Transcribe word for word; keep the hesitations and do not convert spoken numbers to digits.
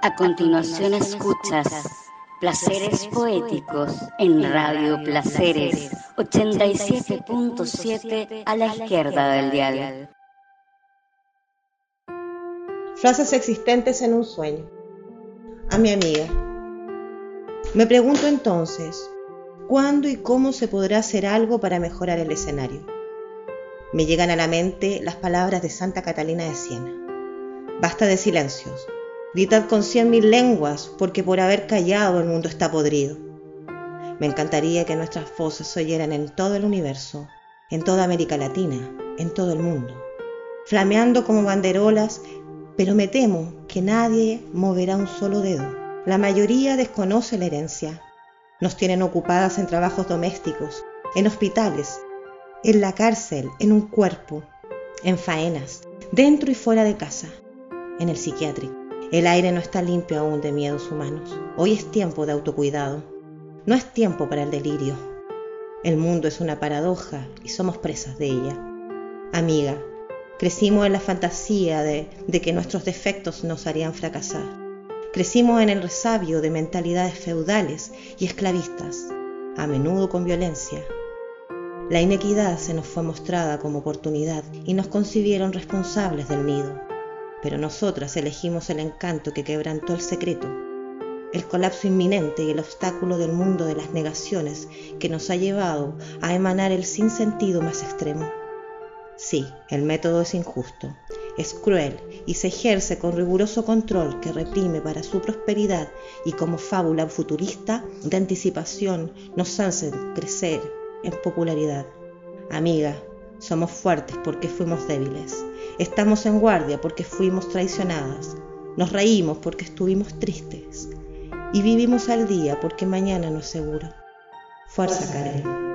A continuación escuchas Placeres Poéticos en Radio Placeres ochenta y siete punto siete a la izquierda del dial. Frases existentes en un sueño. A mi amiga. Me pregunto entonces, ¿cuándo y cómo se podrá hacer algo para mejorar el escenario? Me llegan a la mente las palabras de Santa Catalina de Siena. Basta de silencios. Gritad con cien mil lenguas, porque por haber callado el mundo está podrido. Me encantaría que nuestras voces se oyeran en todo el universo, en toda América Latina, en todo el mundo, flameando como banderolas, pero me temo que nadie moverá un solo dedo. La mayoría desconoce la herencia. Nos tienen ocupadas en trabajos domésticos, en hospitales, en la cárcel, en un cuerpo, en faenas, dentro y fuera de casa, en el psiquiátrico. El aire no está limpio aún de miedos humanos. Hoy es tiempo de autocuidado. No es tiempo para el delirio. El mundo es una paradoja y somos presas de ella. Amiga, crecimos en la fantasía de, de que nuestros defectos nos harían fracasar. Crecimos en el resabio de mentalidades feudales y esclavistas, a menudo con violencia. La inequidad se nos fue mostrada como oportunidad y nos concibieron responsables del nido. Pero nosotras elegimos el encanto que quebrantó el secreto, el colapso inminente y el obstáculo del mundo de las negaciones que nos ha llevado a emanar el sinsentido más extremo. Sí, el método es injusto, es cruel y se ejerce con riguroso control que reprime para su prosperidad y como fábula futurista de anticipación nos hace crecer en popularidad. Amiga, somos fuertes porque fuimos débiles. Estamos en guardia porque fuimos traicionadas. Nos reímos porque estuvimos tristes. Y vivimos al día porque mañana no es seguro. Fuerza, Karen.